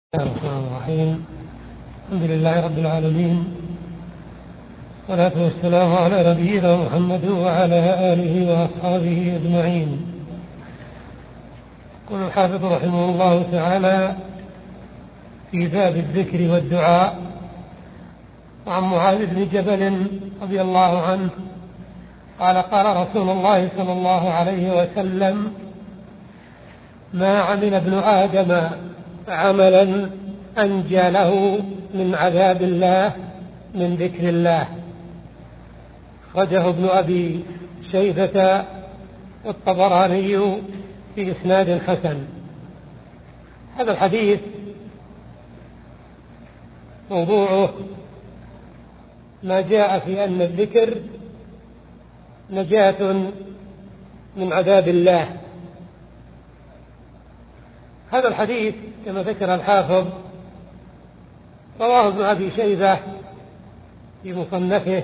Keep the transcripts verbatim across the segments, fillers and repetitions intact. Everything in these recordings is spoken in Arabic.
بسم الله الرحمن الرحيم. الحمد لله رب العالمين، والصلاة والسلام على نبينا محمد وعلى آله وأصحابه أجمعين. يقول الحافظ رحمه الله تعالى في باب الذكر والدعاء: وعن معاذ بن جبل رضي الله عنه قال: قال رسول الله صلى الله عليه وسلم: ما عمل ابن آدم عملا أنجى له من عذاب الله من ذكر الله. أخرجه ابن أبي شيبة والطبراني في إسناد حسن. هذا الحديث موضوعه ما جاء في أن الذكر نجاة من عذاب الله. هذا الحديث كما ذكر الحافظ رواه ابن أبي شيبة في مصنفه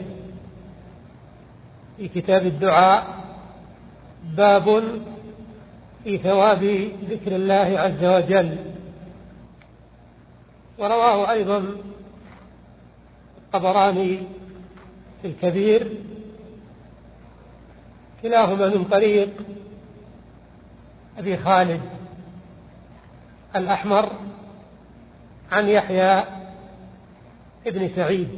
في كتاب الدعاء، باب في ثواب ذكر الله عز وجل. ورواه أيضا الطبراني في الكبير، كلاهما من طريق أبي خالد الأحمر عن يحيى ابن سعيد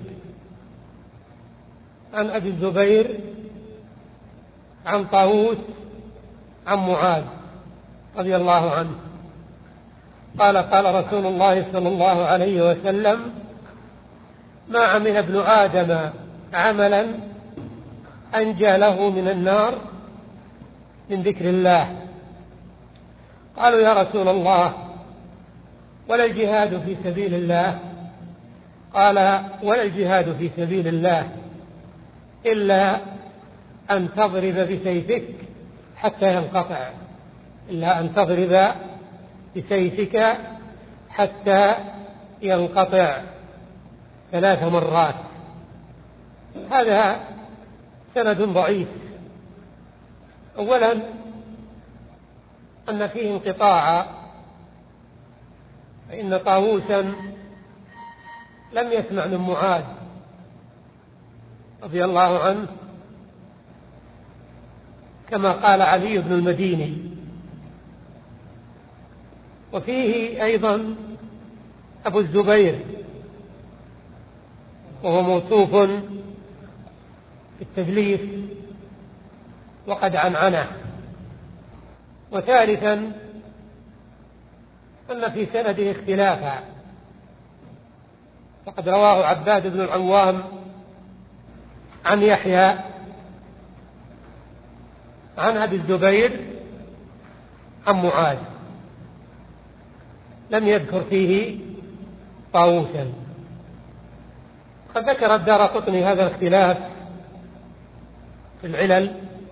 عن أبي الزبير عن طاووس عن معاذ رضي الله عنه قال: قال رسول الله صلى الله عليه وسلم: ما عمل ابن آدم عملا أنجى له من النار من ذكر الله. قالوا: يا رسول الله، ولا الجهاد في سبيل الله؟ قال: ولا الجهاد في سبيل الله إلا أن تضرب بسيفك حتى ينقطع إلا أن تضرب بسيفك حتى ينقطع ثلاث مرات. هذا سند ضعيف. أولا أن فيه انقطاعا، فإن طاووسا لم يسمع من معاذ رضي الله عنه كما قال علي بن المديني. وفيه أيضا أبو الزبير وهو موصوف بالتدليس وقد عنعنه. وثالثا أن في سنده اختلافا، فقد رواه عباد بن العوام عن يحيى عن أبي الزبير عن معاذ، لم يذكر فيه طاووسا. قد ذكر الدارقطني هذا الاختلاف في العلل،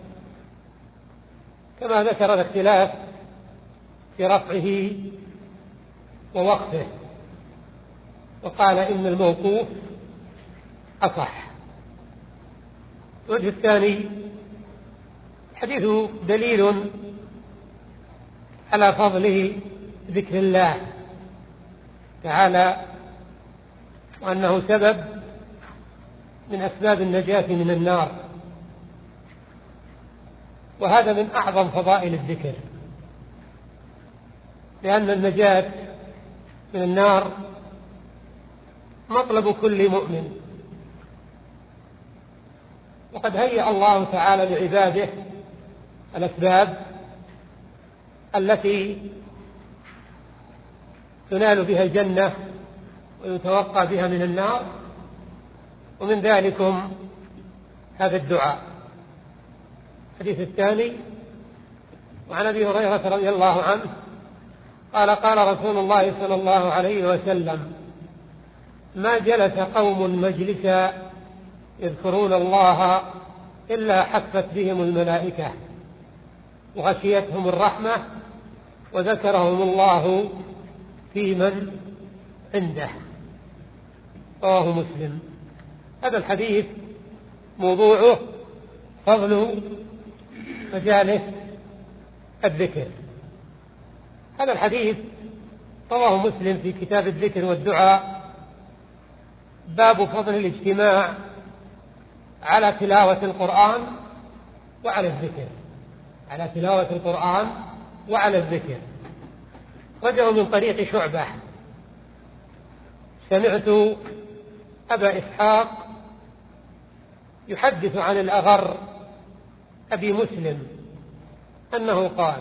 كما ذكر الاختلاف في رفعه ووقفه، وقال إن الموقوف أصح. الوجه الثاني: حديث دليل على فضل ذكر الله تعالى، وأنه سبب من أسباب النجاة من النار، وهذا من أعظم فضائل الذكر، لأن النجاة من النار مطلب كل مؤمن. وقد هيأ الله تعالى لعباده الأسباب التي تنال بها الجنة ويتوقى بها من النار، ومن ذلكم هذا الدعاء. الحديث الثاني: وعن أبي هريرة رضي الله عنه قال: قال رسول الله صلى الله عليه وسلم: ما جلس قوم مجلسا يذكرون الله إلا حفت بهم الملائكة وغشيتهم الرحمة وذكرهم الله في من عنده. رواه مسلم. هذا الحديث موضوعه فضل مجالس الذكر. هذا الحديث رواه مسلم في كتاب الذكر والدعاء باب فضل الاجتماع على تلاوة القرآن وعلى الذكر، على تلاوة القرآن وعلى الذكر. رجعوا من طريق شعبة. سمعت أبا إسحاق يحدث عن الأغر أبي مسلم أنه قال: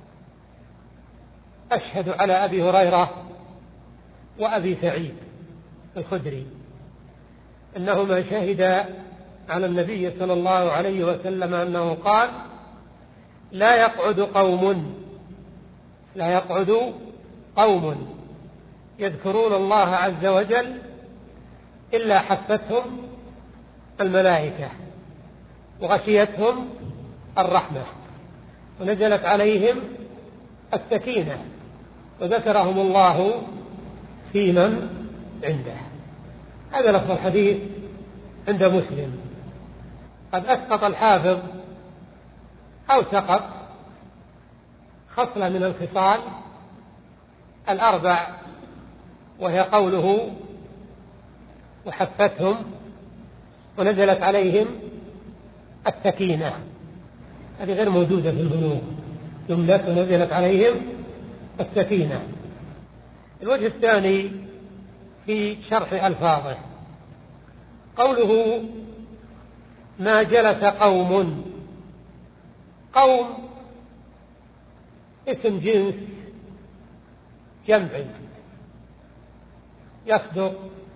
أشهد على أبي هريرة وأبي سعيد الخدري أنهما شهدا على النبي صلى الله عليه وسلم أنه قال: لا يقعد قوم لا يقعد قوم يذكرون الله عز وجل إلا حفتهم الملائكة وغشيتهم الرحمة ونزلت عليهم السكينة وذكرهم الله في من عنده. هذا لفظ الحديث عند مسلم. قد أسقط الحافظ أو سقط خصلة من الخصال الأربع، وهي قوله وحفتهم ونزلت عليهم السكينة. هذه غير موجودة في البلوغ، جملة ونزلت عليهم السكينة. الوجه الثاني في شرح ألفاظه قوله ما جلس قوم. قوم اسم جنس جمع يصدق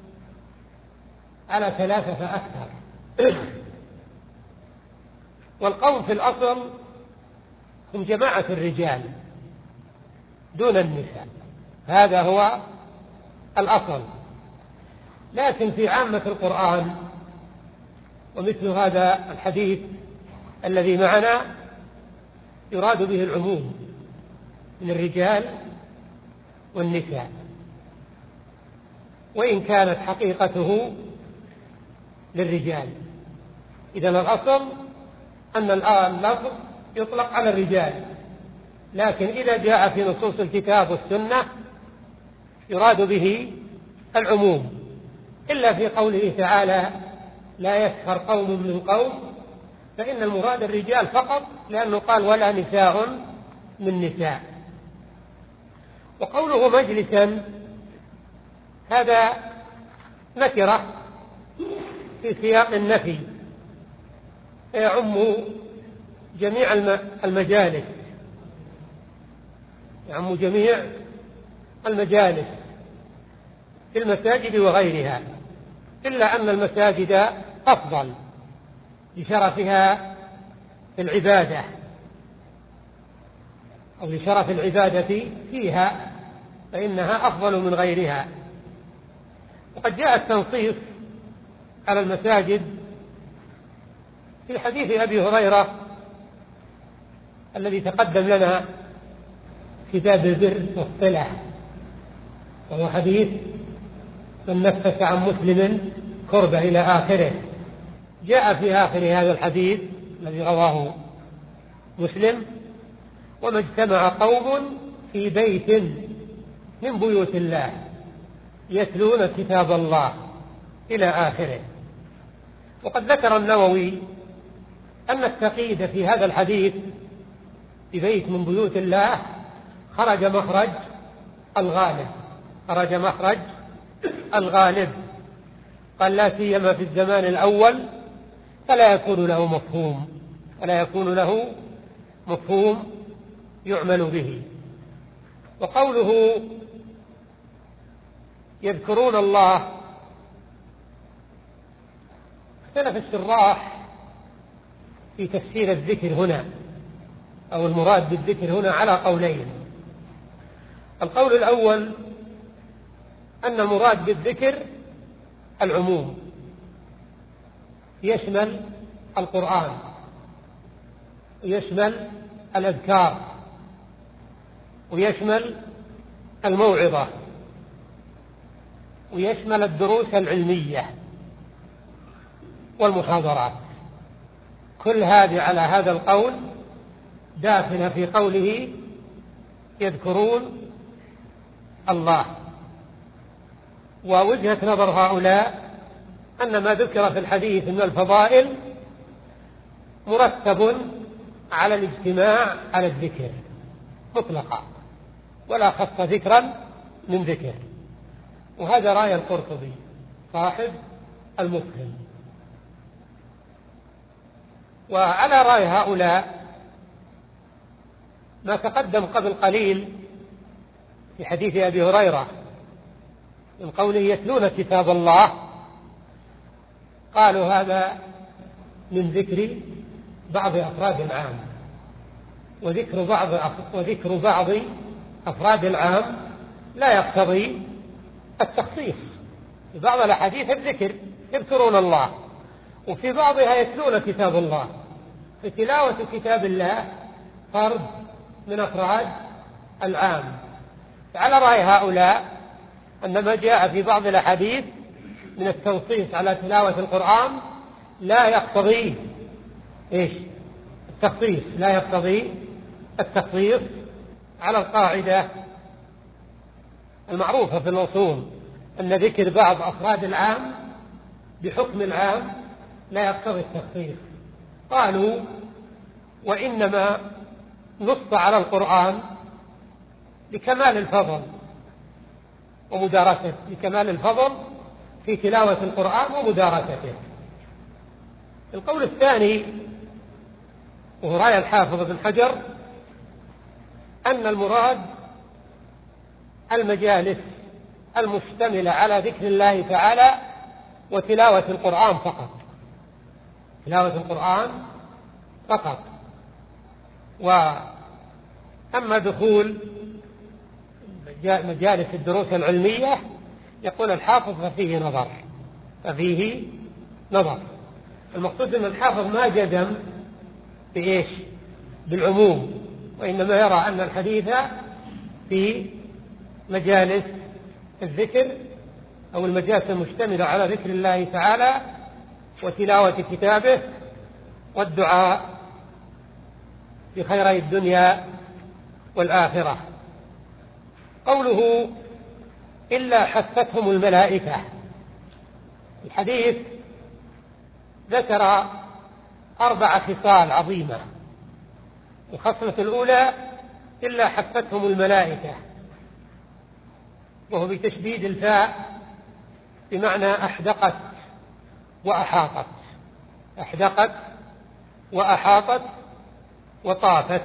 على ثلاثة فأكثر. والقوم في الأصل هم جماعة الرجال دون النساء، هذا هو الأصل. لكن في عامة القرآن ومثل هذا الحديث الذي معنا يراد به العموم من الرجال والنساء، وإن كانت حقيقته للرجال. إذن الأصل أن اللفظ يطلق على الرجال، لكن إذا جاء في نصوص الكتاب والسنة يراد به العموم، إلا في قوله تعالى لا يسخر قوم من قوم، فإن المراد الرجال فقط، لأنه قال ولا نساء من نساء. وقوله مجلسا هذا نكرة في سياق النفي، يعم جميع المجالس، يعم جميع المجالس في المساجد وغيرها، إلا أن المساجد أفضل لشرفها في العبادة أو لشرف العبادة فيها، فإنها أفضل من غيرها. وقد جاء التنصيص على المساجد في حديث أبي هريرة الذي تقدم لنا كتاب البر والصلة، وهو حديث من نفس عن مسلم كربة إلى آخره. جاء في آخر هذا الحديث الذي رواه مسلم: وما اجتمع قوم في بيت من بيوت الله يتلون كتاب الله إلى آخره. وقد ذكر النووي أن التقييد في هذا الحديث ببيت من بيوت الله خرج مخرج الغالب، خرج مخرج الغالب، قال لا سيما في الزمان الأول فلا يكون له مفهوم ولا يكون له مفهوم يعمل به. وقوله يذكرون الله، اختلف الشراح في تفسير الذكر هنا أو المراد بالذكر هنا على قولين. القول الأول أن المراد بالذكر العموم، يشمل القرآن ويشمل الأذكار ويشمل الموعظة ويشمل الدروس العلمية والمحاضرات. كل هذه على هذا القول داخل في قوله يذكرون الله. ووجهة نظر هؤلاء أن ما ذكر في الحديث من الفضائل مرتب على الاجتماع على الذكر مطلقا، ولا خص ذكرا من ذكر. وهذا رأي القرطبي صاحب المفهم. وعلى رأي هؤلاء ما تقدم قبل قليل في حديث أبي هريرة من قوله يتلون كتاب الله، قالوا هذا من ذكر بعض أفراد العام، وذكر بعض وذكر بعض أفراد العام لا يقتضي التخصيص. في بعض الأحاديث الذكر يذكرون الله، وفي بعضها يتلون كتاب الله. فتلاوة كتاب الله فرد من أفراد العام. فعلى رأي هؤلاء أن ما جاء في بعض الأحاديث من التنصيص على تلاوة القرآن لا يقتضي إيش؟ التخصيص، لا يقتضي التخصيص على القاعدة المعروفة في الأصول أن ذكر بعض أفراد العام بحكم العام لا يقتضي التخصيص. قالوا وإنما نص على القرآن لكمال الفضل ومدارسته، لكمال الفضل في تلاوة القرآن ومدارسته. القول الثاني وهو رأي الحافظ بن حجر أن المراد المجالس المشتملة على ذكر الله تعالى وتلاوة القرآن فقط، تلاوة القرآن فقط. وأما دخول مجالس الدروس العلمية يقول الحافظ ففيه نظر، ففيه نظر. المقصود أن الحافظ ما جزم بإيش؟ بالعموم، وإنما يرى أن الحديث في مجالس الذكر أو المجالس المشتملة على ذكر الله تعالى وتلاوة كتابه والدعاء بخيري الدنيا والآخرة. قوله إلا حفتهم الملائكة، الحديث ذكر أربع خصال عظيمة. الخصلة الأولى إلا حفتهم الملائكة، وهو بتشديد الفاء بمعنى أحدقت وأحاطت، أحدقت وأحاطت وطافت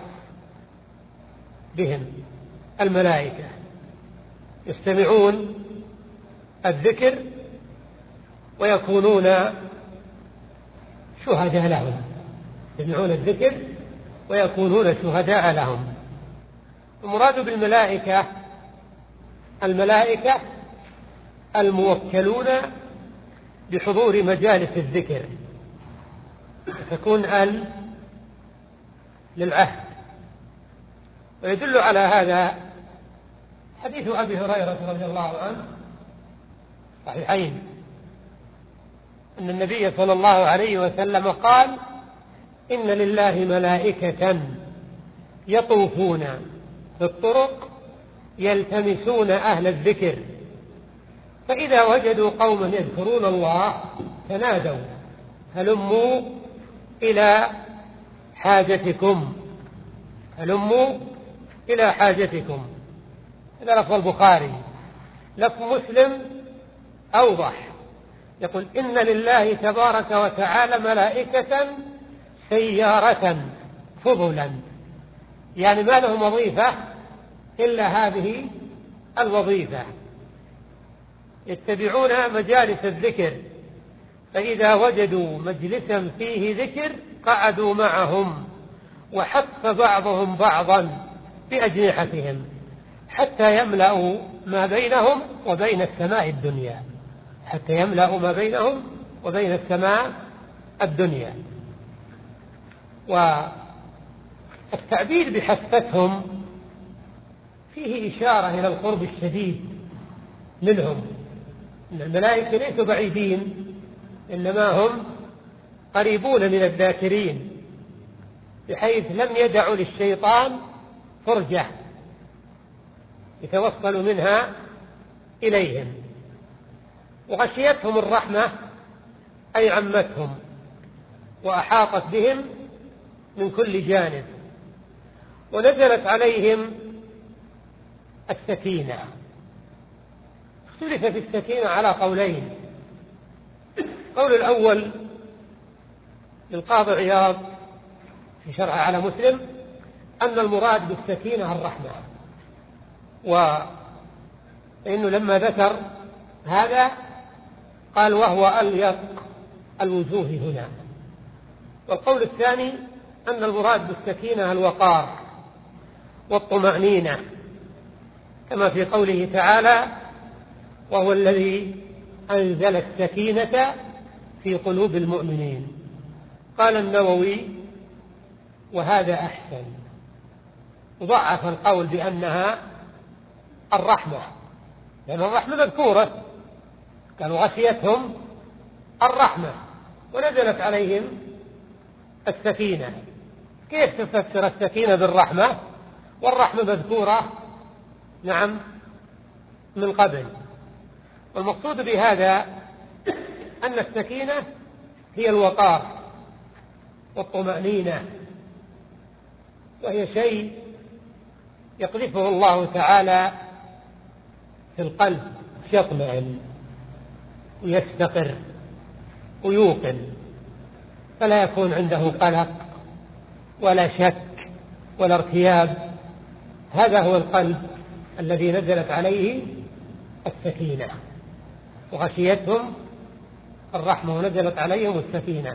بهم الملائكة، يستمعون الذكر ويكونون شهداء لهم، يستمعون الذكر ويكونون شهداء لهم. المراد بالملائكة الملائكة الموكلون بحضور مجالس الذكر، تكون ال للعهد. ويدل على هذا حديث أبي هريرة رضي الله عنه صحيحين أن النبي صلى الله عليه وسلم قال إن لله ملائكة يطوفون في الطرق يلتمسون أهل الذكر، فإذا وجدوا قوما يذكرون الله تنادوا هلموا إلى حاجتكم، هلموا إلى حاجتكم. هذا لفظ البخاري. لفظ مسلم أوضح، يقول إن لله تبارك وتعالى ملائكة سيارة فضلا، يعني ما لهم وظيفة إلا هذه الوظيفة، يتبعون مجالس الذكر، فإذا وجدوا مجلسا فيه ذكر قعدوا معهم وحف بعضهم بعضا بأجنحتهم حتى يملأوا ما بينهم وبين السماء الدنيا، حتى يملأوا ما بينهم وبين السماء الدنيا. والتعبير بحفتهم فيه إشارة إلى القرب الشديد منهم، إن الملائكة ليسوا بعيدين إنما هم قريبون من الذاكرين، بحيث لم يدعوا للشيطان فرجة يتوصل منها إليهم. وغشيتهم الرحمة أي عمتهم وأحاطت بهم من كل جانب، ونزلت عليهم السكينة. اختلف في السكينة على قولين. القول الأول للقاضي عياض في شرح على مسلم أن المراد بالسكينة الرحمة، وإنه لما ذكر هذا قال وهو أليق الوجوه هنا. والقول الثاني أن المراد بالسكينة الوقار والطمأنينة، كما في قوله تعالى وهو الذي أنزل السكينة في قلوب المؤمنين. قال النووي وهذا أحسن، وضعف القول بأنها الرحمة، لأن الرحمة مذكورة، كانوا غشيتهم الرحمة ونزلت عليهم السكينة. كيف تفسر السكينة بالرحمة والرحمة مذكورة نعم من قبل؟ والمقصود بهذا أن السكينة هي الوقار والطمأنينة، وهي شيء يقذفه الله تعالى في القلب يطمئن ويستقر ويوقن، فلا يكون عنده قلق ولا شك ولا ارتياب. هذا هو القلب الذي نزلت عليه السكينة، وغشيتهم الرحمة ونزلت عليهم السكينة.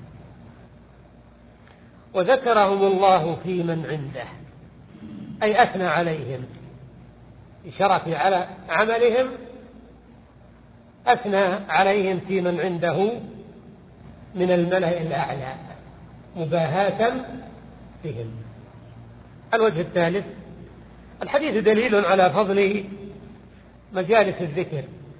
وذكرهم الله في من عنده، أي أثنى عليهم بشرف على عملهم، أثنى عليهم في من عنده من الملأ الأعلى مباهاة بهم. الوجه الثالث: الحديث دليل على فضل مجالس الذكر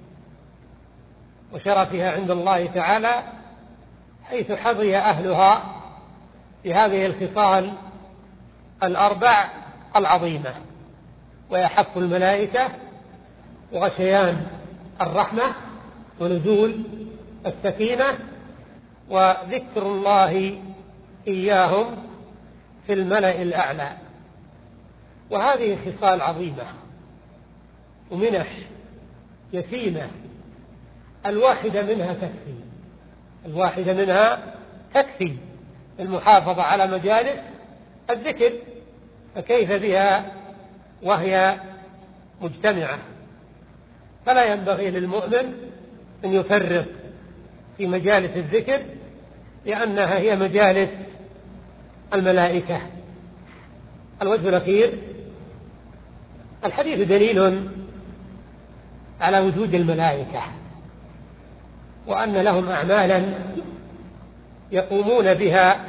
وشرفها عند الله تعالى، حيث حظي أهلها بهذه الخصال الأربع العظيمة: ويحف الملائكة، وغشيان الرحمة، ونزول السكينة، وذكر الله إياهم في الملأ الأعلى. وهذه خصال عظيمة ومنح يتيمة، الواحدة منها تكفي، الواحدة منها تكفي المحافظة على مجالس الذكر، فكيف بها وهي مجتمعة؟ فلا ينبغي للمؤمن أن يفرط في مجالس الذكر، لأنها هي مجالس الملائكة. الوجه الأخير: الحديث دليل على وجود الملائكة، وأن لهم أعمالا يقومون بها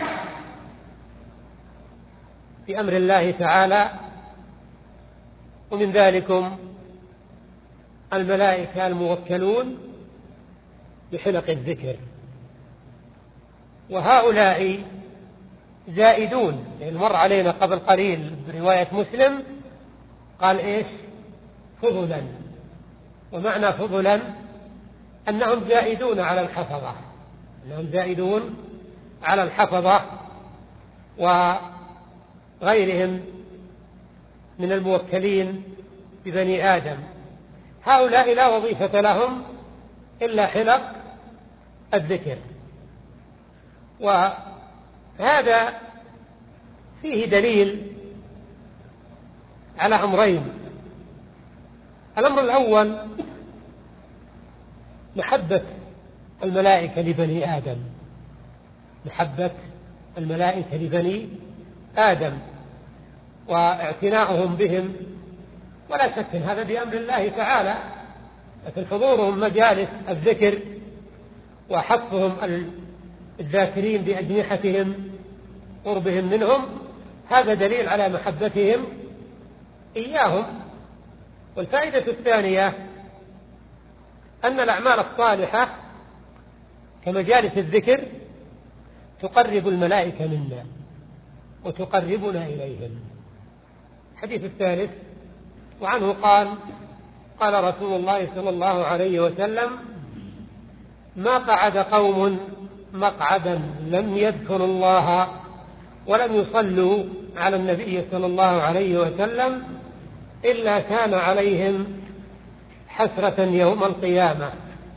بأمر الله تعالى، ومن ذلكم الملائكة الموكلون بحلق الذكر، وهؤلاء زائدون. يعني مر علينا قبل قليل برواية مسلم قال إيش؟ فضلا. ومعنى فضلا أنهم زائدون على الحفظة، أنهم زائدون على الحفظة وغيرهم من الموكلين ببني آدم. هؤلاء لا وظيفة لهم إلا حلق الذكر. وهذا فيه دليل على أمرين: الأمر الأول محبة الملائكة لبني آدم، محبة الملائكة لبني آدم واعتناؤهم بهم، ولا شك إن هذا بأمر الله تعالى، لكن حضورهم مجالس الذكر وحفهم الذاكرين بأجنحتهم قربهم منهم، هذا دليل على محبتهم إياهم. والفائدة الثانية أن الأعمال الصالحة كمجالس الذكر تقرب الملائكة منا وتقربنا إليهم. الحديث الثالث: وعنه قال قال رسول الله صلى الله عليه وسلم: ما قعد قوم مقعدا لم يذكروا الله ولم يصلوا على النبي صلى الله عليه وسلم إلا كان عليهم حسرة يوم القيامة.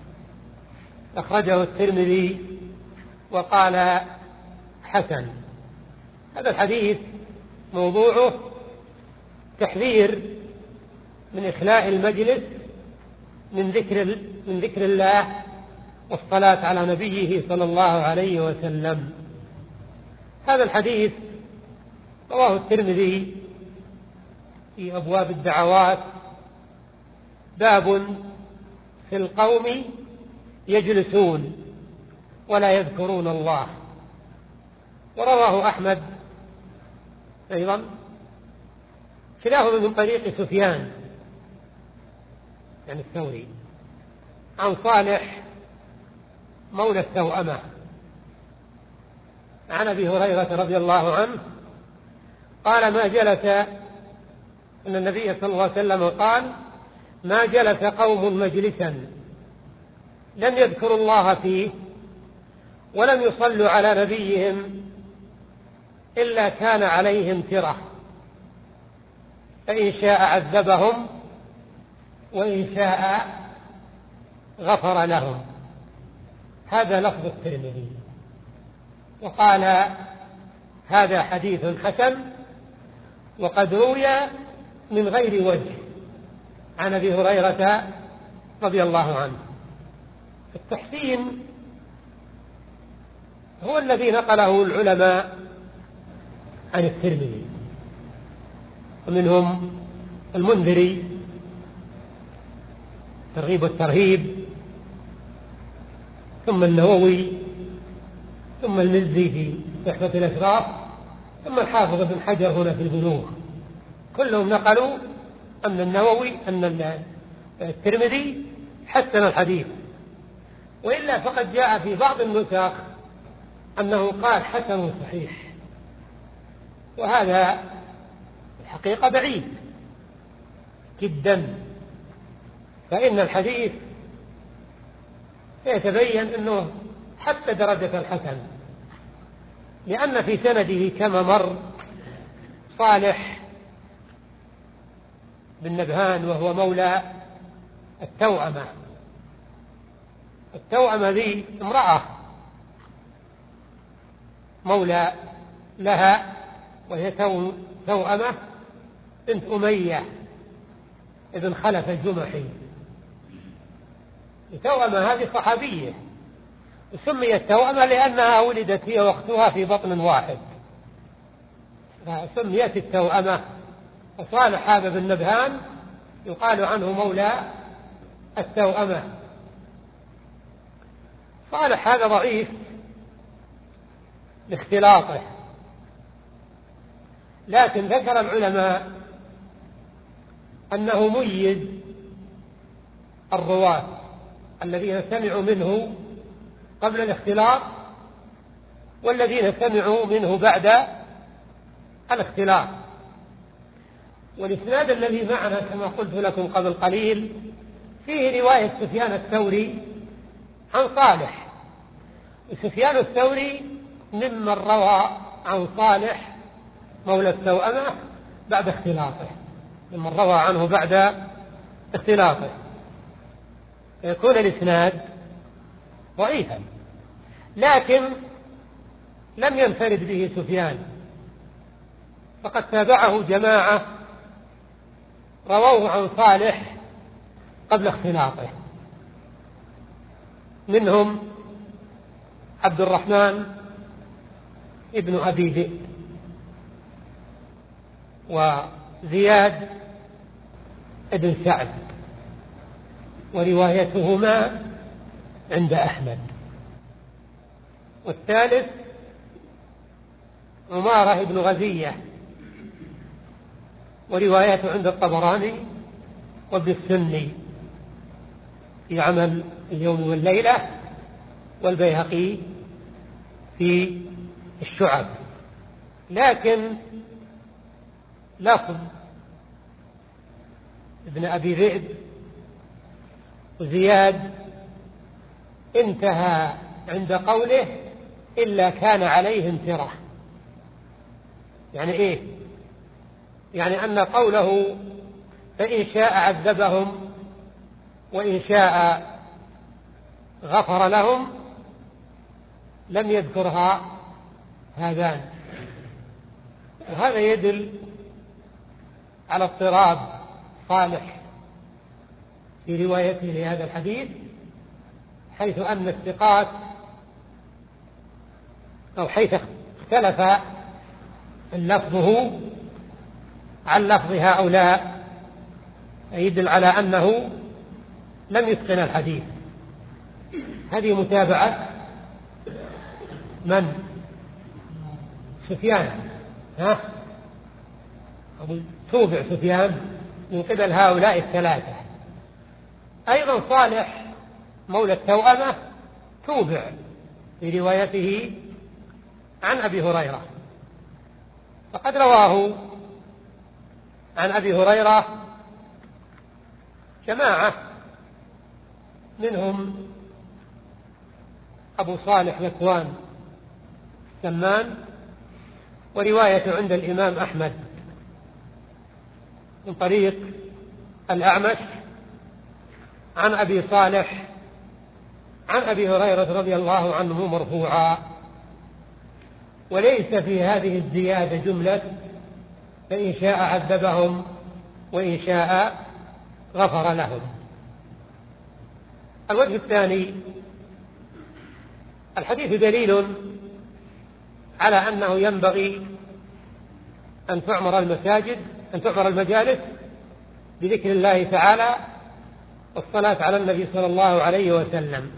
أخرجه الترمذي وقال حسن. هذا الحديث موضوعه تحذير من إخلاء المجلس من ذكر من ذكر الله والصلاة على نبيه صلى الله عليه وسلم. هذا الحديث رواه الترمذي في أبواب الدعوات، باب في القوم يجلسون ولا يذكرون الله. ورواه أحمد أيضا، كلاهما من طريق سفيان يعني الثوري عن صالح مولى التوأمة عن أبي هريرة رضي الله عنه قال: ما جلس أن النبي صلى الله عليه وسلم قال: ما جلس قوم مجلسا لم يذكروا الله فيه ولم يصلوا على نبيهم إلا كان عليهم ترة، فإن شاء عذبهم وإن شاء غفر لهم. هذا لفظ الترمذي. وقال: هذا حديث حسن وقد روي من غير وجه عن أبي هريرة رضي الله عنه. التحسين هو الذي نقله العلماء عن الترمذي، ومنهم المنذري ترغيب والترهيب، ثم النووي، ثم المزي في تحفة الأشراف، ثم الحافظ بن حجر هنا في البلوغ. كلهم نقلوا أن النووي أن الترمذي حسن الحديث، وإلا فقد جاء في بعض النسخ أنه قال حسن صحيح، وهذا الحقيقة بعيد جدا. فإن الحديث يتبين أنه حتى درجة الحسن، لأن في سنده كما مر صالح بن نبهان وهو مولى التوأمة. التوأمة ذي امرأة مولى لها، وهي توأمة بنت أمية ابن خلف الجمحي. التوأمة هذه صحابية، سميت توأمة لأنها ولدت هي واختها في بطن واحد، فسميت التوأمة. وصالح هذا بن نبهان يقال عنه مولى التوأمة. صالح هذا ضعيف لاختلاطه، لكن ذكر العلماء أنه ميز الرواة الذين سمعوا منه قبل الاختلاط والذين سمعوا منه بعد الاختلاط. والإسناد الذي معنا كما قلت لكم قبل قليل فيه رواية سفيان الثوري عن صالح. سفيان الثوري ممن روى عن صالح مولى التوأمة بعد اختلاطه، ممن روى عنه بعد اختلاطه، يكون الإسناد ضعيفا. لكن لم ينفرد به سفيان، فقد تابعه جماعة رووه عن صالح قبل اختلاطه، منهم عبد الرحمن ابن أبي ذئب وزياد ابن سعد، وروايتهما عند أحمد. والثالث عمارة بن غزية، وروايته عند الطبراني وابن السني في عمل اليوم والليلة، والبيهقي في الشعب. لكن لفظ ابن أبي ذئب، وزياد انتهى عند قوله إلا كان عليهم ترة. يعني إيه؟ يعني أن قوله فإن شاء عذبهم وإن شاء غفر لهم لم يذكرها هذان، وهذا يدل على اضطراب صالح في روايته لهذا الحديث، حيث أن الثقات أو حيث اختلف لفظه عن لفظ هؤلاء، يدل على أنه لم يتقن الحديث. هذه متابعة من؟ سفيان، ها؟ توبع سفيان من قبل هؤلاء الثلاثة. أيضا صالح مولى التوأمة توبع في روايته عن أبي هريرة، فقد رواه عن أبي هريرة جماعة، منهم أبو صالح ذكوان السمان، ورواية عند الإمام أحمد من طريق الأعمش عن أبي صالح عن أبي هريرة رضي الله عنه مرفوعا. وليس في هذه الزيادة جملة فإن شاء عذبهم وإن شاء غفر لهم. الوجه الثاني، الحديث دليل على أنه ينبغي أن تعمر المساجد أن تعمر المجالس بذكر الله تعالى والصلاة على النبي صلى الله عليه وسلم،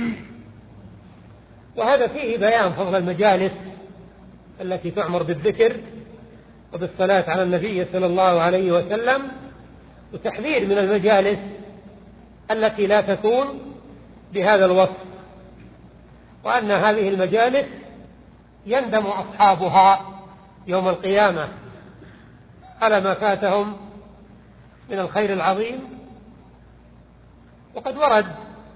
وهذا فيه بيان فضل المجالس التي تعمر بالذكر وبالصلاة على النبي صلى الله عليه وسلم، وتحذير من المجالس التي لا تكون بهذا الوصف، وأن هذه المجالس يندم أصحابها يوم القيامة على ما فاتهم من الخير العظيم. وقد ورد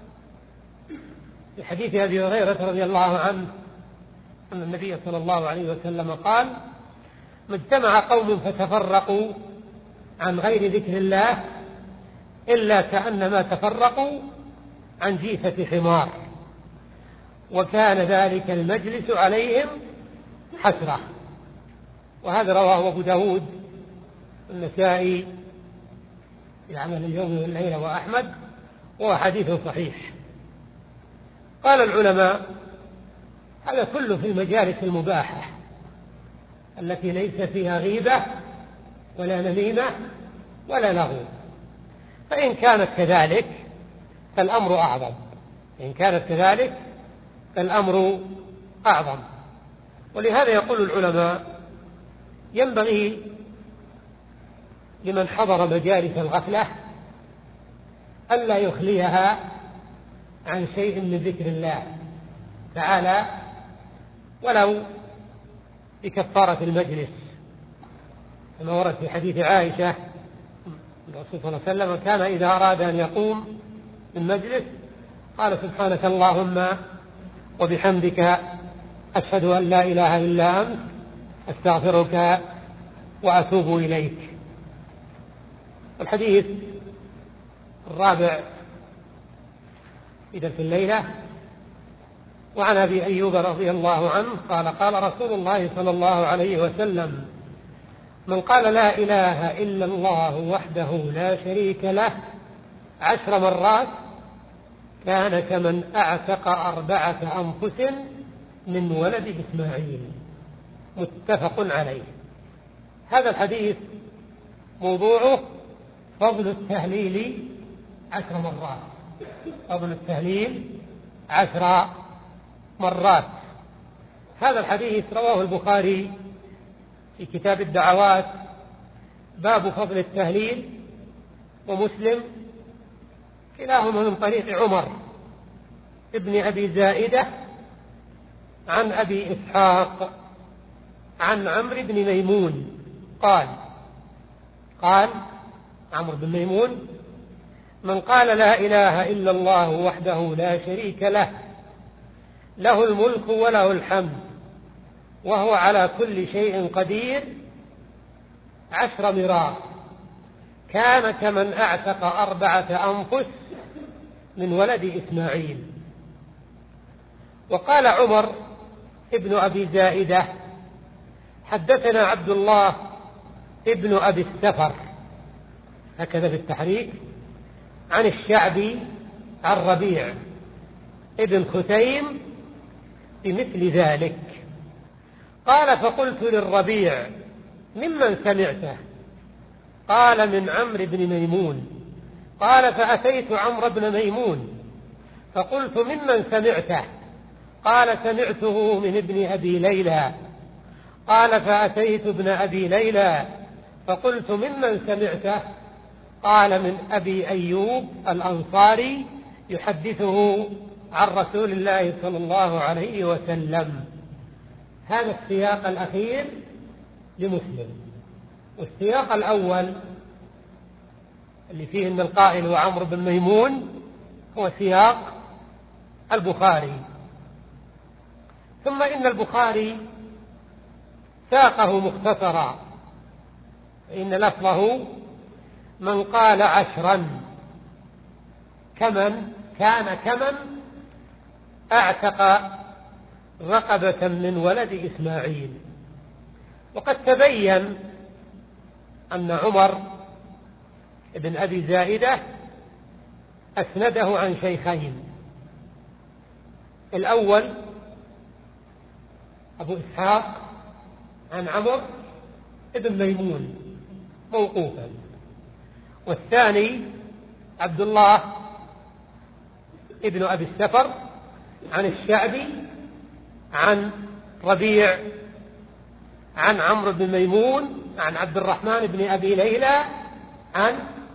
في حديث أبي هريرة رضي الله عنه أن النبي صلى الله عليه وسلم قال: ما اجتمع قوم فتفرقوا عن غير ذكر الله إلا كأنما تفرقوا عن جيفة حمار، وكان ذلك المجلس عليهم حسرة. وهذا رواه أبو داود النسائي في عمل اليوم والليلة وأحمد، وهو حديث صحيح. قال العلماء: هذا كله في المجالس المباحة التي ليس فيها غيبة ولا نميمة ولا لغو، فإن كانت كذلك فالأمر أعظم إن كانت كذلك فالأمر أعظم. ولهذا يقول العلماء: ينبغي لمن حضر مجالس الغفلة ألا يخليها عن شيء من ذكر الله تعالى ولو بكفارة المجلس، كما ورد في حديث عائشة الرسول صلى الله عليه وسلم كان إذا أراد أن يقوم من مجلس قال: سبحانك اللهم وبحمدك أشهد أن لا إله إلا أنت أستغفرك وأتوب إليك. الحديث الرابع في درس الليلة: وعن أبي أيوب رضي الله عنه قال: قال رسول الله صلى الله عليه وسلم: من قال لا إله إلا الله وحده لا شريك له عشر مرات كان كمن أعتق أربعة أنفس من ولد إسماعيل. متفق عليه. هذا الحديث موضوعه فضل التهليل عشر مرات فضل التهليل عشر مرات. هذا الحديث رواه البخاري في كتاب الدعوات باب فضل التهليل، ومسلم كلاهما من طريق عمر ابن أبي زائدة عن أبي إسحاق عن عمرو بن ميمون قال قال عمرو بن ميمون: من قال لا إله إلا الله وحده لا شريك له له الملك وله الحمد وهو على كل شيء قدير عشر مرات كان كمن أعتق أربعة أنفس من ولد إسماعيل. وقال عمر ابن أبي زائدة: حدثنا عبد الله ابن أبي السفر، هكذا في التحريك، عن الشعبي عن ربيع ابن خثيم بمثل ذلك. قال: فقلت للربيع: ممن سمعته؟ قال: من عمرو بن ميمون. قال: فأتيت عمرو بن ميمون فقلت: ممن سمعته؟ قال: سمعته من ابن أبي ليلى. قال: فأتيت ابن أبي ليلى فقلت: ممن سمعته؟ قال: من أبي أيوب الأنصاري يحدثه عن رسول الله صلى الله عليه وسلم. هذا السياق الأخير لمسلم. والسياق الأول اللي فيه أن القائل هو عمرو بن ميمون هو سياق البخاري. ثم إن البخاري ساقه مختصرا، فإن لفظه: من قال عشرا كمن كان كمن أعتق رقبة من ولد إسماعيل. وقد تبين أن عمر بن أبي زائدة أسنده عن شيخين: الأول أبو إسحاق عن عمرو بن ميمون موقوفا، والثاني عبد الله ابن أبي السفر عن الشعبي عن ربيع عن عمرو بن ميمون عن عبد الرحمن بن أبي ليلى عن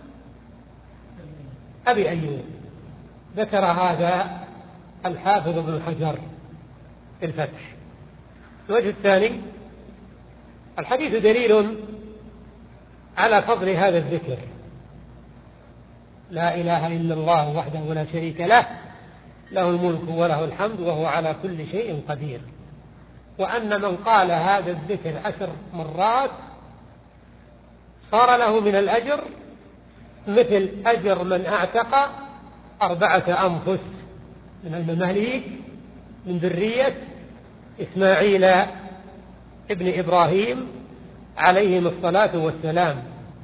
أبي أيوب. ذكر هذا الحافظ ابن حجر في الفتح. الوجه الثاني: الحديث دليل على فضل هذا الذكر: لا إله إلا الله وحده لا شريك له له الملك وله الحمد وهو على كل شيء قدير. وأن من قال هذا الذكر عشر مرات صار له من الأجر مثل أجر من أعتق أربعة أنفس من المماليك من ذرية إسماعيل ابن إبراهيم عليهم الصلاة والسلام.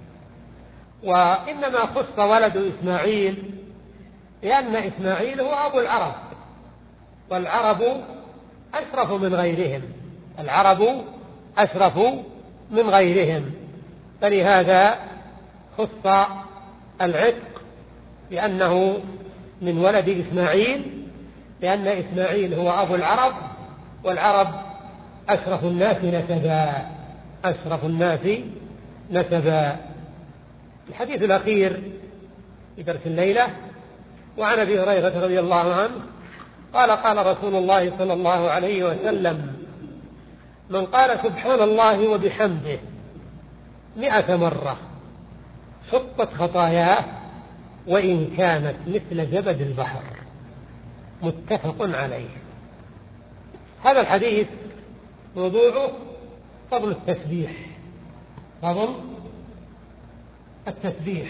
وإنما خص ولد إسماعيل لأن إسماعيل هو أبو العرب، والعرب أشرف من غيرهم، العرب أشرف من غيرهم، فلهذا خص العتق لأنه من ولد إسماعيل، لأن إسماعيل هو أبو العرب، والعرب أشرف الناس نسبا، أشرف الناس نسبا. الحديث الأخير في درس الليلة: وعن أبي هريرة رضي الله عنه قال: قال رسول الله صلى الله عليه وسلم: من قال سبحان الله وبحمده مئة مرة حطت خطاياه وإن كانت مثل زبد البحر. متفق عليه. هذا الحديث موضوعه فضل التسبيح، فضل التسبيح.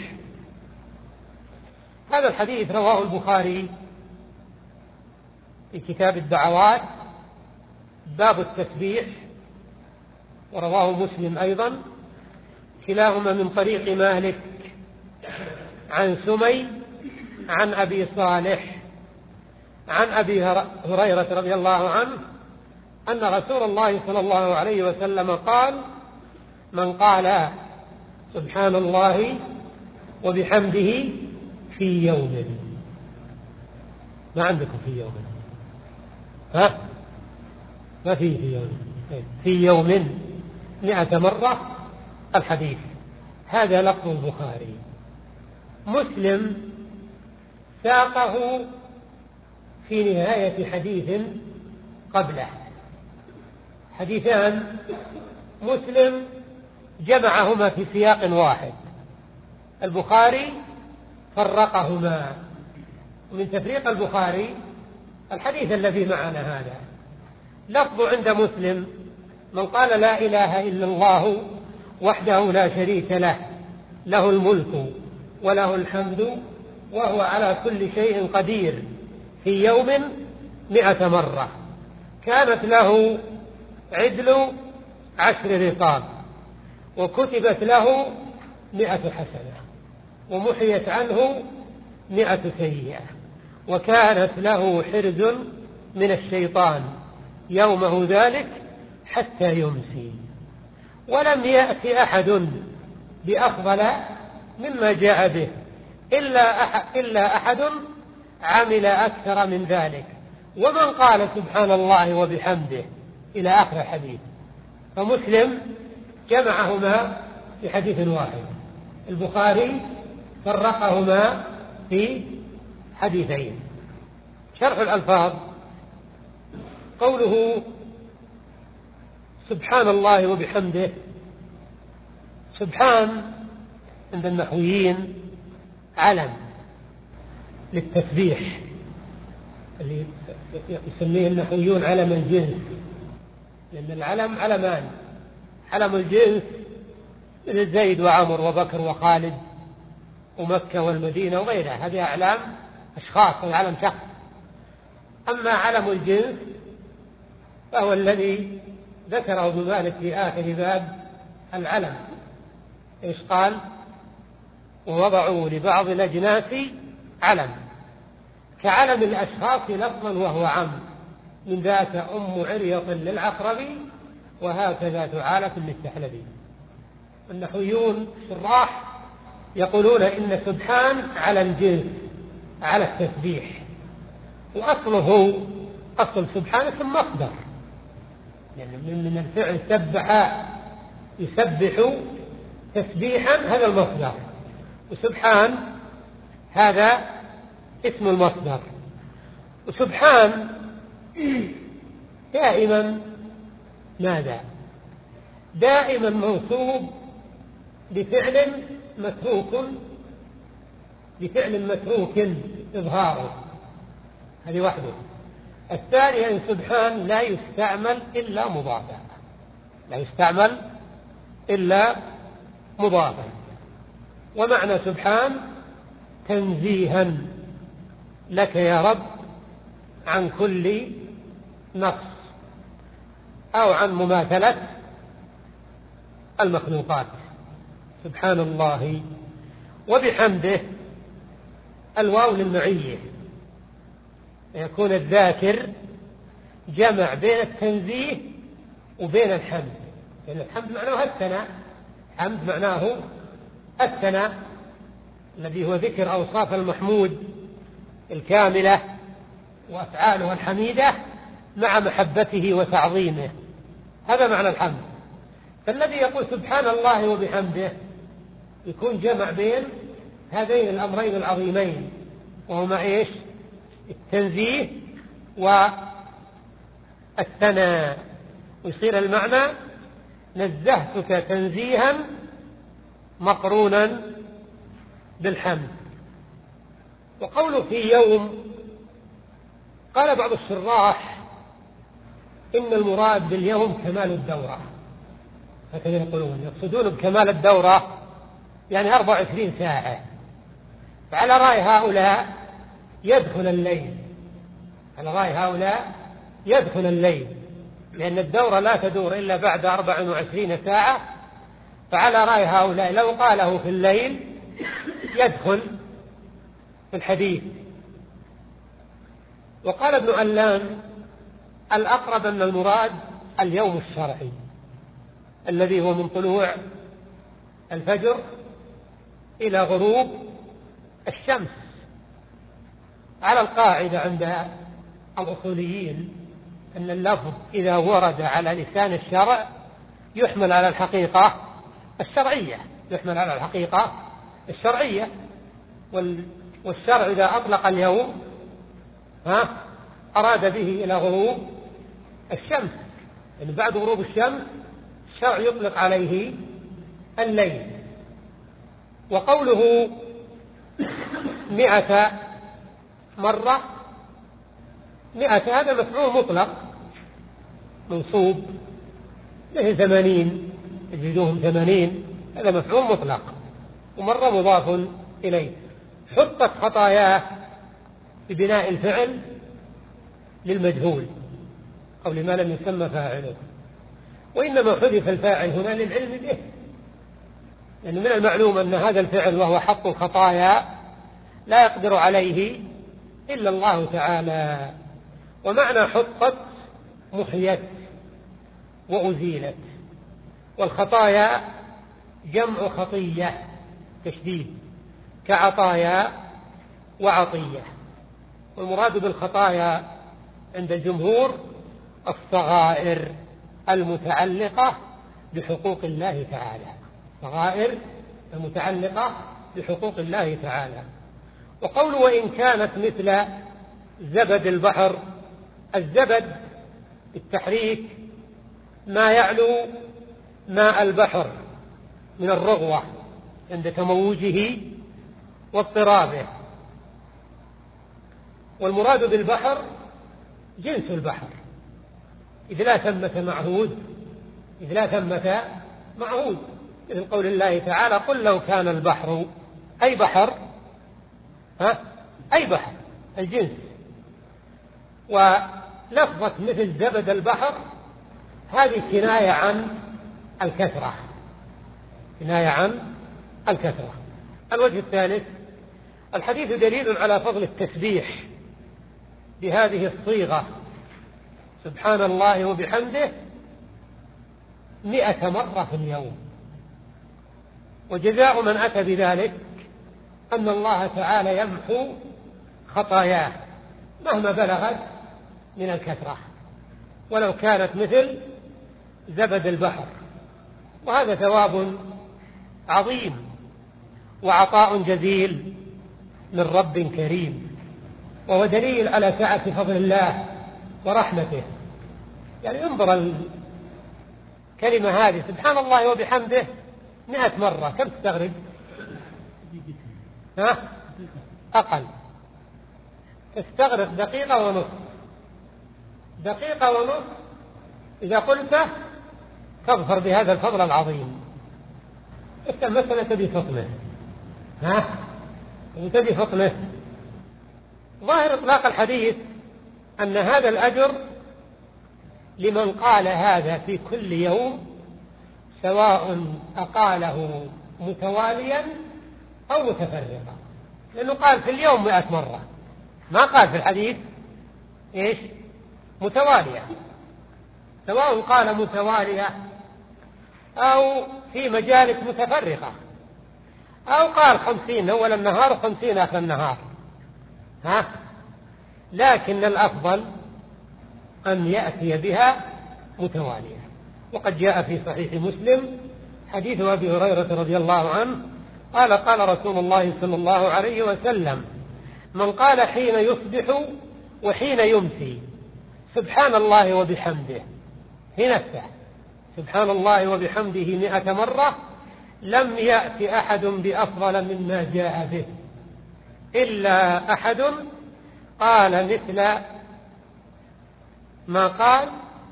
هذا الحديث رواه البخاري في كتاب الدعوات باب التسبيح، ورواه مسلم أيضا، كلاهما من طريق مالك عن سمي عن أبي صالح عن أبي هريرة رضي الله عنه أن رسول الله صلى الله عليه وسلم قال: من قال سبحان الله وبحمده في يوم. ما عندكم في يوم؟ ها؟ ما فيه في يوم. في يوم مئة مرة الحديث. هذا لفظ البخاري. مسلم ساقه في نهاية حديث قبله، حديثان مسلم جمعهما في سياق واحد. البخاري فرقهما. ومن تفريق البخاري الحديث الذي معنا هذا، لفظ عند مسلم: من قال لا إله إلا الله وحده لا شريك له له الملك وله الحمد وهو على كل شيء قدير في يوم مئة مرة كانت له عدل عشر رقاب وكتبت له مئة حسنة ومحيت عنه مئة سيئة وكانت له حرز من الشيطان يومه ذلك حتى يمسي. ولم يأتي أحد بأفضل مما جاء به إلا أحد, إلا أحد عمل أكثر من ذلك، ومن قال سبحان الله وبحمده إلى آخر الحديث. فمسلم جمعهما في حديث واحد، البخاري فرقهما في حديثين. شرح الألفاظ: قوله سبحان الله وبحمده، سبحان عند النحويين علم للتسبيح، اللي يسميه النحويون علم الجنس، لأن العلم علمان: علم الجنس مثل زيد وعمر وبكر وخالد ومكة والمدينة وغيرها، هذه أعلام أشخاص وعلم شخص. أما علم الجنس فهو الذي ذكره ابن مالك في آخر باب العلم، إيش قال؟ ووضعوا لبعض الأجناس علم كعلم الأشخاص لفظا وهو عم، من ذاك أم عريط للعقربي وهكذا ثعالة للثحلبي. النحويون الشراح يقولون إن سبحان على الجنس على التسبيح، وأصله أصل سبحان اسم مصدر، يعني من الفعل سبح يسبح تسبيحا، هذا المصدر، وسبحان هذا اسم المصدر. وسبحان دائما ماذا؟ دائما منصوب بفعل متروك، بفعل متروك إظهاره، هذه واحدة. الثانية أن سبحان لا يستعمل إلا مضافا، لا يستعمل إلا مضافا. ومعنى سبحان تنزيها لك يا رب عن كل نقص أو عن مماثلة المخلوقات. سبحان الله وبحمده، الواو للمعية، يكون الذاكر جمع بين التنزيه وبين الحمد، لأن يعني الحمد معناه الثناء، حمد معناه الثناء الذي هو ذكر أوصاف المحمود الكاملة وأفعاله الحميدة مع محبته وتعظيمه، هذا معنى الحمد. فالذي يقول سبحان الله وبحمده يكون جمع بين هذين الأمرين العظيمين، وهما إيش؟ التنزيه والثناء، ويصير المعنى نزهتك تنزيها مقرونا بالحمد. وقوله في يوم، قال بعض الشراح إن المراد باليوم كمال الدورة، هكذا يقولون، يقصدون بكمال الدورة يعني أربع وعشرين ساعة. فعلى رأي هؤلاء يدخل الليل، على رأي هؤلاء يدخل الليل، لأن الدورة لا تدور إلا بعد أربع وعشرين ساعة. فعلى رأي هؤلاء لو قاله في الليل يدخل في الحديث. وقال ابن علان الأقرب أن المراد اليوم الشرعي الذي هو من طلوع الفجر إلى غروب الشمس، على القاعدة عند الأصوليين أن اللفظ إذا ورد على لسان الشرع يحمل على الحقيقة الشرعية، يحمل على الحقيقة الشرعية. والشرع إذا أطلق اليوم ها أراد به إلى غروب الشمس، يعني بعد غروب الشمس الشرع يطلق عليه الليل. وقوله مئة مرة، مئة هذا مفعول مطلق منصوب له ثمانين، يجدوهم ثمانين، هذا مفعول مطلق، ومرة مضاف إليه. حطت خطاياه ببناء الفعل للمجهول أو لما لم يسمى فاعله، وإنما حذف الفاعل هنا للعلم به، لأن من المعلوم أن هذا الفعل وهو حط الخطايا لا يقدر عليه إلا الله تعالى. ومعنى حطت محيت وأزيلت، والخطايا جمع خطية تشديد كعطايا وعطية. والمراد بالخطايا عند الجمهور الصغائر المتعلقة بحقوق الله تعالى، صغائر المتعلقة بحقوق الله تعالى. وقول وإن كانت مثل زبد البحر، الزبد بالتحريك ما يعلو ماء البحر من الرغوة عند تموجه واضطرابه، والمراد بالبحر جنس البحر، إذ لا ثمة معهود، إذ لا ثمة معهود، مثل قول الله تعالى قل لو كان البحر، أي بحر، ها أي بحر الجنس. ولفظة مثل زبد البحر هذه كناية عن الكثرة، كناية عن الكثرة. الوجه الثالث، الحديث دليل على فضل التسبيح بهذه الصيغة سبحان الله وبحمده مئة مرة في اليوم، وجزاء من أتى بذلك أن الله تعالى يمحو خطاياه مهما بلغت من الكثرة، ولو كانت مثل زبد البحر. وهذا ثواب عظيم وعطاء جزيل من رب كريم، وهو دليل على سعة فضل الله ورحمته. يعني انظر الكلمة هذه سبحان الله وبحمده مئة مرة، كم تستغرق؟ ها؟ أقل، تستغرق دقيقة ونصف، دقيقة ونصف إذا قلته تظفر بهذا الفضل العظيم. إنت مثلا تبي فطنه، ها؟ تبي فطنه. ظاهر إطلاق الحديث أن هذا الأجر لمن قال هذا في كل يوم، سواء أقاله متواليا أو متفرقا، لأنه قال في اليوم مئة مرة، ما قال في الحديث إيش؟ متوالية، سواء قال متوالية أو في مجالس متفرقة، أو قال خمسين أول النهار وخمسين آخر النهار، ها؟ لكن الأفضل أن يأتي بها متوالية. وقد جاء في صحيح مسلم حديث أبي هريرة رضي الله عنه قال قال رسول الله صلى الله عليه وسلم من قال حين يصبح وحين يمسي سبحان الله وبحمده، هنا الساعة سبحان الله وبحمده مئة مرة، لم يأت أحد بأفضل مما جاء به إلا أحد قال مثل ما قال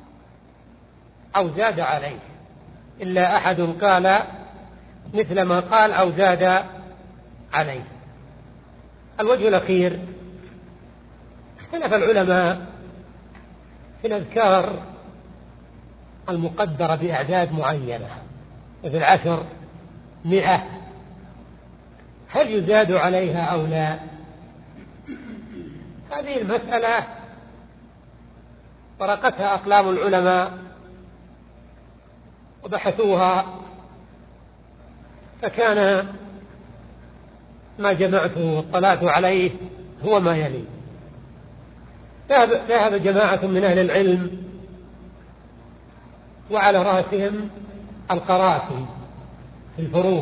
أو زاد عليه، إلا أحد قال مثل ما قال أو زاد عليه. الوجه الأخير، اختلف العلماء في الأذكار المقدرة بأعداد معينة، مثل عشر، مئة، هل يزاد عليها أو لا؟ هذه المسألة طرقتها أقلام العلماء وبحثوها، فكان ما جمعته واطلعت عليه هو ما يلي. ذهب جماعة من أهل العلم وعلى رأسهم القرافي في الفروق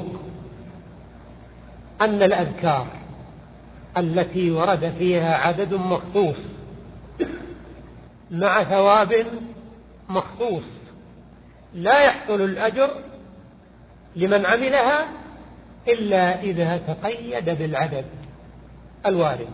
أن الأذكار التي ورد فيها عدد مخصوص مع ثواب مخصوص لا يحصل الأجر لمن عملها إلا إذا تقيد بالعدد الوارد،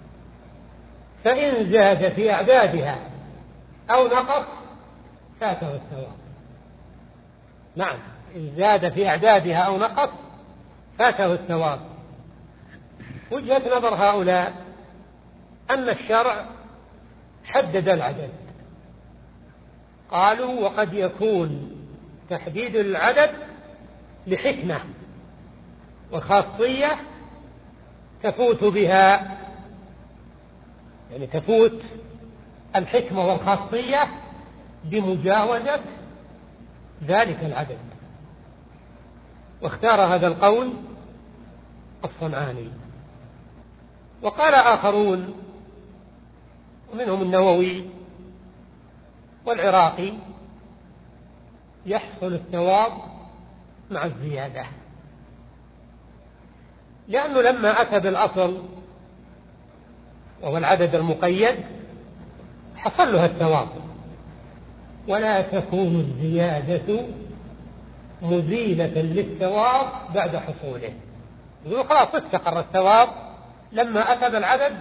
فإن زاد في أعدادها أو نقص فاته الثواب. نعم، إن زاد في أعدادها أو نقص فاته الثواب. وجهة نظر هؤلاء أن الشرع حدد العدد، قالوا وقد يكون تحديد العدد لحكمة وخاصية تفوت بها، يعني تفوت الحكمة والخاصية بمجاوزة ذلك العدد. واختار هذا القول الصنعاني. وقال آخرون ومنهم النووي والعراقي يحصل الثواب مع الزيادة، لأنه لما أتى بالأصل وهو العدد المقيد حصل له الثواب، ولا تكون الزيادة مزيلة للثواب بعد حصوله. يقول خلاص استقر الثواب لما أتى بالعدد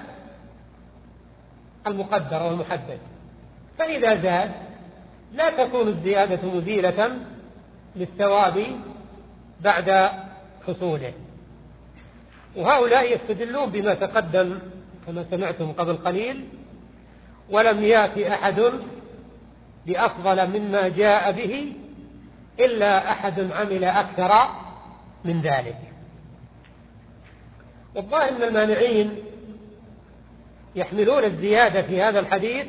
المقدر والمحدد، فإذا زاد لا تكون الزيادة مزيلة للثواب بعد حصوله. وهؤلاء يستدلون بما تقدم كما سمعتم قبل قليل: ولم يأتي أحد بأفضل مما جاء به إلا أحد عمل أكثر من ذلك. والظاهر أن المانعين يحملون الزيادة في هذا الحديث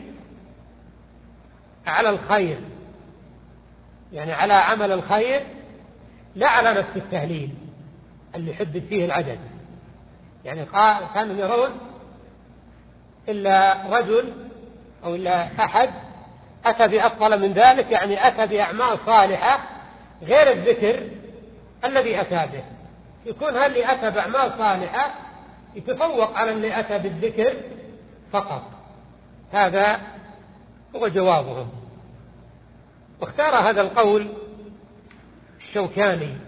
على الخير، يعني على عمل الخير، لا على نفس التهليل اللي حدد فيه العدد. يعني كانوا يرون إلا رجل أو إلا أحد أتى بأفضل من ذلك، يعني أتى بأعمال صالحة غير الذكر الذي أتى به، يكون هل اللي أتى بأعمال صالحة يتفوق على اللي أتى بالذكر فقط. هذا هو جوابهم. واختار هذا القول الشوكاني،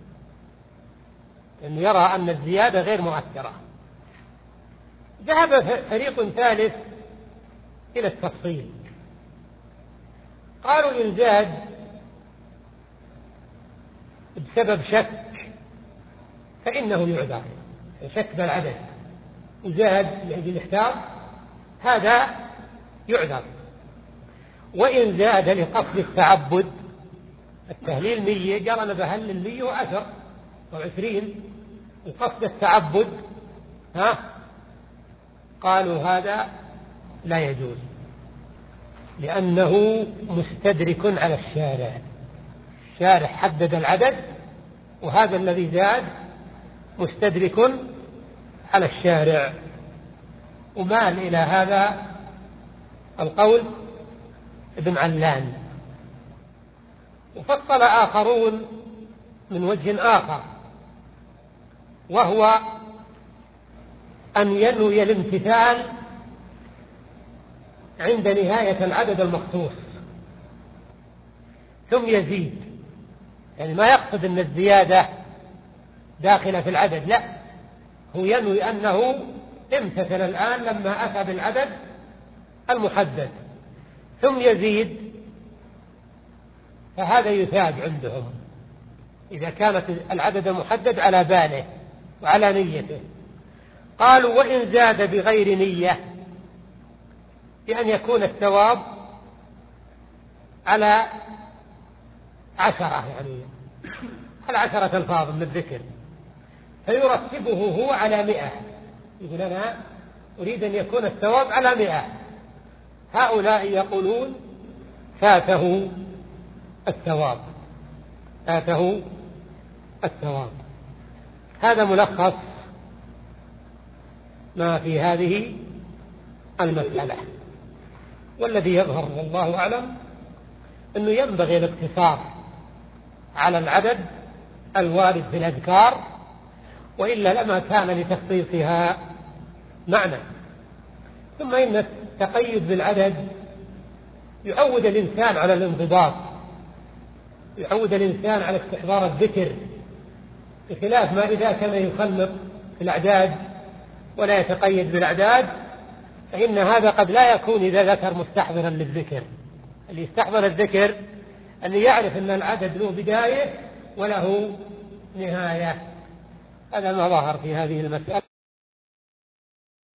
أنه يرى أن الزيادة غير مؤثرة. ذهب فريق ثالث إلى التفصيل، قالوا إن زاد بسبب شك فإنه يعذر، شك بالعدد وزاد لأجل احتار هذا يعذر. وإن زاد لقصد التعبد، التهليل مية قال أنا بهلل مية وعشر وعشرين وقصد التعبد، ها قالوا هذا لا يجوز، لأنه مستدرك على الشارع. الشارع حدد العدد، وهذا الذي زاد مستدرك على الشارع. ومال إلى هذا القول ابن علان. وفصل آخرون من وجه آخر، وهو أن ينوي الامتثال عند نهاية العدد المخصوص ثم يزيد، يعني ما يقصد أن الزيادة داخلة في العدد، لا، هو ينوي أنه امتثل الآن لما أتى بالعدد المحدد ثم يزيد، فهذا يثاب عندهم إذا كانت العدد المحدد على باله وعلى نيته. قالوا وإن زاد بغير نية، بأن يكون الثواب على عشرة، يعني على عشرة ألفاظ من الذكر، فيرتبه هو على مئة، يقول أنا أريد أن يكون الثواب على مئة. هؤلاء يقولون فاته الثواب، فاته الثواب. هذا ملخص ما في هذه المسألة. والذي يظهر والله أعلم أنه ينبغي الاقتصار على العدد الوارد في الأذكار، وإلا لما كان لتخصيصها معنى. ثم إن التقيد بالعدد يعود الإنسان على الانضباط، يعود الإنسان على استحضار الذكر بخلاف ما إذا كان يخلط في الأعداد ولا يتقيد بالأعداد، فإن هذا قد لا يكون إذا ذكر مستحضرا للذكر. اللي يستحضر الذكر اللي يعرف أن العدد له بداية وله نهاية. هذا ما ظهر في هذه المسألة.